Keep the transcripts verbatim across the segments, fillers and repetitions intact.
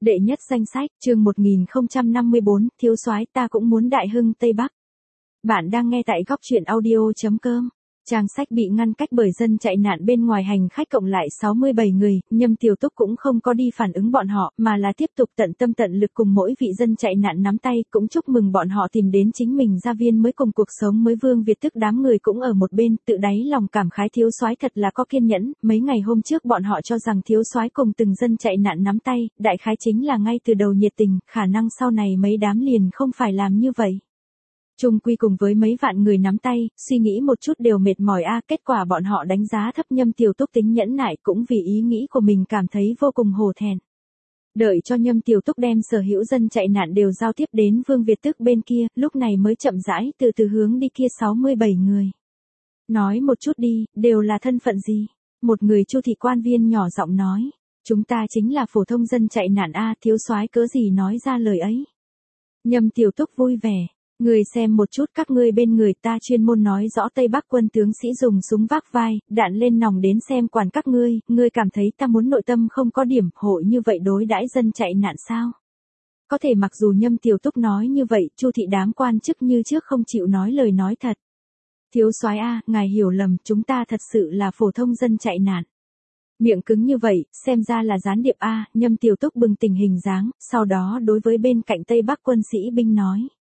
Đệ nhất danh sách, chương một nghìn không trăm năm mươi bốn, thiếu soái ta cũng muốn đại hưng Tây Bắc. Bạn đang nghe tại góc truyện audio.com. Trang sách bị ngăn cách bởi dân chạy nạn bên ngoài, hành khách cộng lại sáu mươi bảy người, Nhâm Tiểu Túc cũng không có đi phản ứng bọn họ, mà là tiếp tục tận tâm tận lực cùng mỗi vị dân chạy nạn nắm tay, cũng chúc mừng bọn họ tìm đến chính mình gia viên mới cùng cuộc sống mới. Vương Việt Tức đám người cũng ở một bên, tự đáy lòng cảm khái thiếu soái thật là có kiên nhẫn. Mấy ngày hôm trước bọn họ cho rằng thiếu soái cùng từng dân chạy nạn nắm tay, đại khái chính là ngay từ đầu nhiệt tình, khả năng sau này mấy đám liền không phải làm như vậy. Chung quy cùng với mấy vạn người nắm tay, suy nghĩ một chút đều mệt mỏi a. Kết quả bọn họ đánh giá thấp Nhâm Tiểu Túc tính nhẫn nại, cũng vì ý nghĩ của mình cảm thấy vô cùng hổ thẹn. Đợi cho Nhâm Tiểu Túc đem sở hữu dân chạy nạn đều giao tiếp đến Vương Việt Tức bên kia, lúc này mới chậm rãi từ từ hướng đi kia sáu mươi bảy người. Nói một chút đi, đều là thân phận gì? Một người Chu thị quan viên nhỏ giọng nói, chúng ta chính là phổ thông dân chạy nạn a. Thiếu soái cớ gì nói ra lời ấy? Nhâm Tiểu Túc vui vẻ. Người xem một chút các ngươi bên người ta chuyên môn nói rõ Tây Bắc quân tướng sĩ dùng súng vác vai, đạn lên nòng đến xem quản các ngươi, ngươi cảm thấy ta muốn nội tâm không có điểm hội như vậy đối đãi dân chạy nạn sao? Có thể mặc dù Nhâm Tiểu Túc nói như vậy, Chu thị đám quan chức như trước không chịu nói lời nói thật. Thiếu soái a, ngài hiểu lầm, chúng ta thật sự là phổ thông dân chạy nạn. Miệng cứng như vậy, xem ra là gián điệp a. Nhâm Tiểu Túc bừng tỉnh hình dáng, sau đó đối với bên cạnh Tây Bắc quân sĩ binh nói.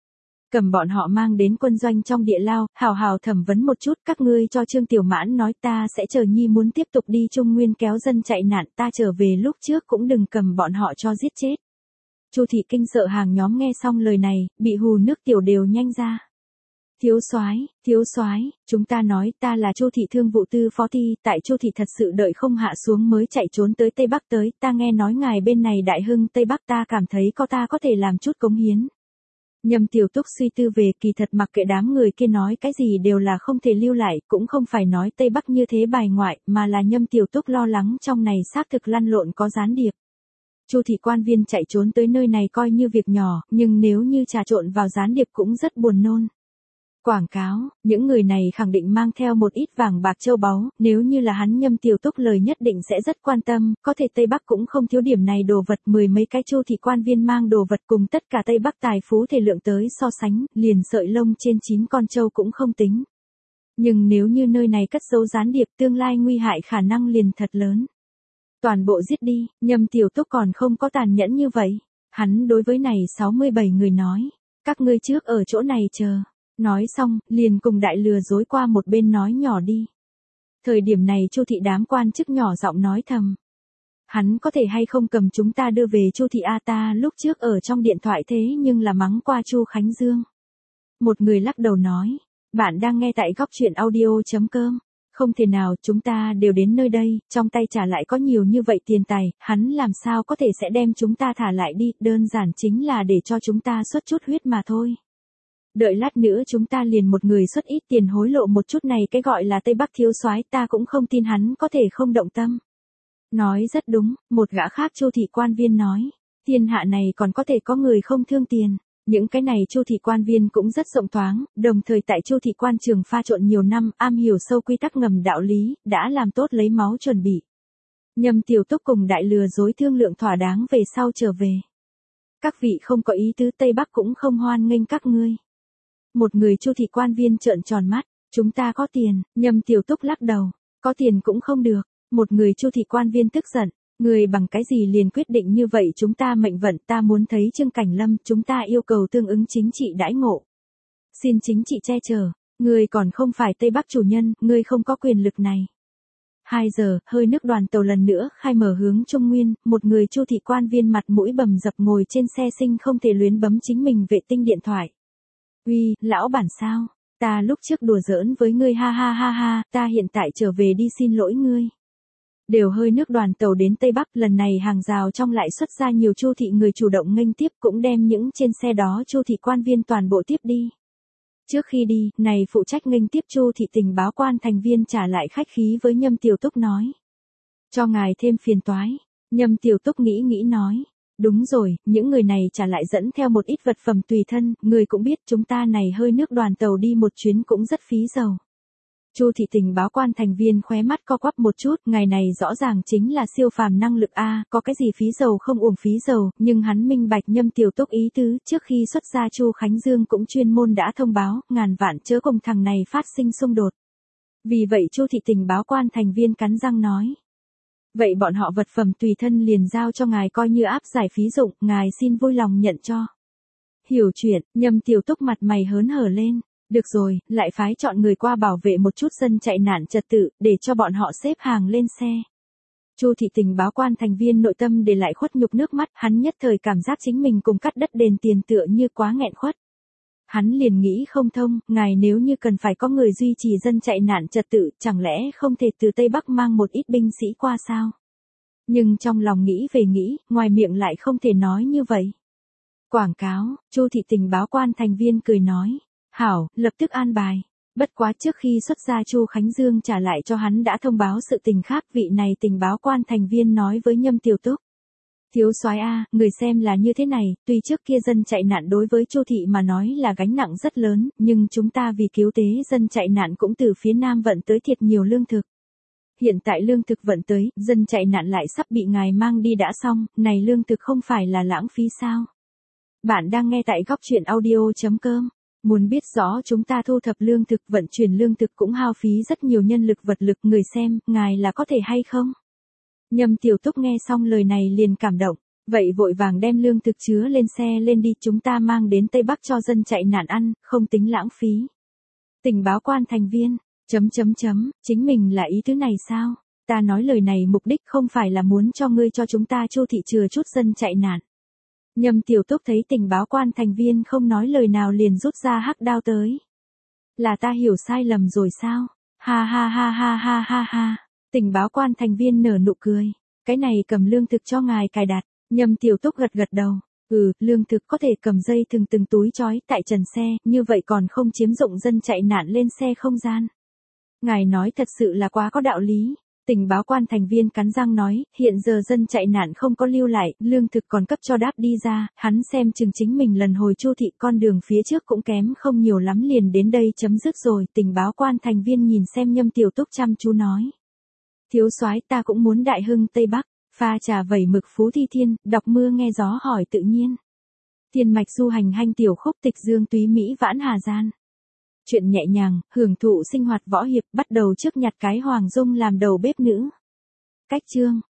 Cầm bọn họ mang đến quân doanh trong địa lao, hào hào thẩm vấn một chút, các ngươi cho Trương Tiểu Mãn nói ta sẽ chờ nhi muốn tiếp tục đi Trung Nguyên kéo dân chạy nạn, ta trở về lúc trước cũng đừng cầm bọn họ cho giết chết. Chu thị kinh sợ hàng nhóm nghe xong lời này, bị hù nước tiểu đều nhanh ra. Thiếu soái, thiếu soái, chúng ta nói ta là Chu thị thương vụ tư phó thi, tại Chu thị thật sự đợi không hạ xuống mới chạy trốn tới Tây Bắc tới, ta nghe nói ngài bên này đại hưng Tây Bắc, ta cảm thấy có ta có thể làm chút cống hiến. Nhâm Tiểu Túc suy tư về, kỳ thật mặc kệ đám người kia nói cái gì đều là không thể lưu lại, cũng không phải nói Tây Bắc như thế bài ngoại, mà là Nhâm Tiểu Túc lo lắng trong này xác thực lăn lộn có gián điệp. Chu thị quan viên chạy trốn tới nơi này coi như việc nhỏ, nhưng nếu như trà trộn vào gián điệp cũng rất buồn nôn. Quảng cáo, những người này khẳng định mang theo một ít vàng bạc châu báu, nếu như là hắn Nhâm Tiểu Túc lời nhất định sẽ rất quan tâm, có thể Tây Bắc cũng không thiếu điểm này đồ vật, mười mấy cái Chu thị quan viên mang đồ vật cùng tất cả Tây Bắc tài phú thể lượng tới so sánh, liền sợi lông trên chín con trâu cũng không tính. Nhưng nếu như nơi này cất giấu gián điệp, tương lai nguy hại khả năng liền thật lớn. Toàn bộ giết đi, Nhâm Tiểu Túc còn không có tàn nhẫn như vậy. Hắn đối với này sáu mươi bảy người nói, các ngươi trước ở chỗ này chờ. Nói xong, liền cùng đại lừa dối qua một bên nói nhỏ đi. Thời điểm này Chu thị đám quan chức nhỏ giọng nói thầm. Hắn có thể hay không cầm chúng ta đưa về Chu thị a, ta lúc trước ở trong điện thoại thế nhưng là mắng qua Chu Khánh Dương. Một người lắc đầu nói, bạn đang nghe tại góc truyện audio.com. Không thể nào, chúng ta đều đến nơi đây, trong tay trả lại có nhiều như vậy tiền tài, hắn làm sao có thể sẽ đem chúng ta thả lại đi, đơn giản chính là để cho chúng ta xuất chút huyết mà thôi. Đợi lát nữa chúng ta liền một người xuất ít tiền hối lộ một chút, này cái gọi là Tây Bắc thiếu soái, ta cũng không tin hắn có thể không động tâm. Nói rất đúng, một gã khác Chu thị quan viên nói, thiên hạ này còn có thể có người không thương tiền. Những cái này Chu thị quan viên cũng rất rộng thoáng, đồng thời tại Chu thị quan trường pha trộn nhiều năm, am hiểu sâu quy tắc ngầm đạo lý, đã làm tốt lấy máu chuẩn bị. Nhâm Tiểu Túc cùng đại lừa dối thương lượng thỏa đáng về sau trở về. Các vị không có ý tứ, Tây Bắc cũng không hoan nghênh các ngươi. Một người Chu thị quan viên trợn tròn mắt, chúng ta có tiền. Nhâm Tiểu Túc lắc đầu, có tiền cũng không được. Một người Chu thị quan viên tức giận, người bằng cái gì liền quyết định như vậy, chúng ta mệnh vận, ta muốn thấy Trương Cảnh Lâm, chúng ta yêu cầu tương ứng chính trị đãi ngộ. Xin chính trị che chở, người còn không phải Tây Bắc chủ nhân, người không có quyền lực này. Hai giờ, hơi nước đoàn tàu lần nữa khai mở hướng Trung Nguyên, một người Chu thị quan viên mặt mũi bầm dập ngồi trên xe sinh không thể luyến bấm chính mình vệ tinh điện thoại. Uy, lão bản sao? Ta lúc trước đùa giỡn với ngươi ha ha ha ha, ta hiện tại trở về đi xin lỗi ngươi. Đều hơi nước đoàn tàu đến Tây Bắc, lần này hàng rào trong lại xuất ra nhiều Chu thị người chủ động nghênh tiếp, cũng đem những trên xe đó Chu thị quan viên toàn bộ tiếp đi. Trước khi đi, này phụ trách nghênh tiếp Chu thị tình báo quan thành viên trả lại khách khí với Nhâm Tiểu Túc nói. Cho ngài thêm phiền toái. Nhâm Tiểu Túc nghĩ nghĩ nói. Đúng rồi, những người này trả lại dẫn theo một ít vật phẩm tùy thân, người cũng biết chúng ta này hơi nước đoàn tàu đi một chuyến cũng rất phí dầu. Chu thị tình báo quan thành viên khóe mắt co quắp một chút, ngày này rõ ràng chính là siêu phàm năng lực a, có cái gì phí dầu không uổng phí dầu, nhưng hắn minh bạch Nhâm Tiểu Túc ý tứ, trước khi xuất gia Chu Khánh Dương cũng chuyên môn đã thông báo, ngàn vạn chớ cùng thằng này phát sinh xung đột. Vì vậy Chu thị tình báo quan thành viên cắn răng nói. Vậy bọn họ vật phẩm tùy thân liền giao cho ngài coi như áp giải phí dụng, ngài xin vui lòng nhận cho. Hiểu chuyện, Nhâm Tiểu Túc mặt mày hớn hở lên. Được rồi, lại phái chọn người qua bảo vệ một chút dân chạy nạn trật tự, để cho bọn họ xếp hàng lên xe. Chu thị tình báo quan thành viên nội tâm để lại khuất nhục nước mắt, hắn nhất thời cảm giác chính mình cùng cắt đất đền tiền tựa như quá nghẹn khuất. Hắn liền nghĩ không thông, ngài nếu như cần phải có người duy trì dân chạy nạn trật tự, chẳng lẽ không thể từ Tây Bắc mang một ít binh sĩ qua sao? Nhưng trong lòng nghĩ về nghĩ, ngoài miệng lại không thể nói như vậy. Quảng cáo, Chu thị tình báo quan thành viên cười nói. Hảo, lập tức an bài. Bất quá trước khi xuất gia Chu Khánh Dương trả lại cho hắn đã thông báo sự tình khác, vị này tình báo quan thành viên nói với Nhâm Tiểu Túc. Thiếu soái a, người xem là như thế này, tuy trước kia dân chạy nạn đối với Chu thị mà nói là gánh nặng rất lớn, nhưng chúng ta vì cứu tế dân chạy nạn cũng từ phía Nam vận tới thiệt nhiều lương thực. Hiện tại lương thực vận tới, dân chạy nạn lại sắp bị ngài mang đi đã xong, này lương thực không phải là lãng phí sao? Bạn đang nghe tại góc truyện audio chấm com. Muốn biết rõ chúng ta thu thập lương thực, vận chuyển lương thực cũng hao phí rất nhiều nhân lực vật lực, người xem, ngài là có thể hay không? Nhâm Tiểu Túc nghe xong lời này liền cảm động, vậy vội vàng đem lương thực chứa lên xe lên đi, chúng ta mang đến Tây Bắc cho dân chạy nạn ăn, không tính lãng phí. Tình báo quan thành viên, chấm chấm chấm, chính mình là ý thứ này sao? Ta nói lời này mục đích không phải là muốn cho ngươi cho chúng ta Chu thị chừa chút dân chạy nạn. Nhâm Tiểu Túc thấy tình báo quan thành viên không nói lời nào liền rút ra hắc đao tới. Là ta hiểu sai lầm rồi sao? Ha ha ha ha ha ha ha. Tình báo quan thành viên nở nụ cười. Cái này cầm lương thực cho ngài cài đặt. Nhâm Tiểu Túc gật gật đầu. Ừ, lương thực có thể cầm dây thừng từng túi trói tại trần xe, như vậy còn không chiếm dụng dân chạy nạn lên xe không gian. Ngài nói thật sự là quá có đạo lý. Tình báo quan thành viên cắn răng nói, hiện giờ dân chạy nạn không có lưu lại, lương thực còn cấp cho đáp đi ra, hắn xem chừng chính mình lần hồi Chu thị con đường phía trước cũng kém không nhiều lắm liền đến đây chấm dứt rồi. Tình báo quan thành viên nhìn xem Nhâm Tiểu Túc chăm chú nói. Thiếu soái ta cũng muốn đại hưng Tây Bắc, pha trà vẩy mực phú thi thiên, đọc mưa nghe gió hỏi tự nhiên. Thiên mạch du hành hanh tiểu khúc tịch dương túy Mỹ vãn hà gian. Chuyện nhẹ nhàng, hưởng thụ sinh hoạt võ hiệp, bắt đầu trước nhặt cái Hoàng Dung làm đầu bếp nữ. Cách chương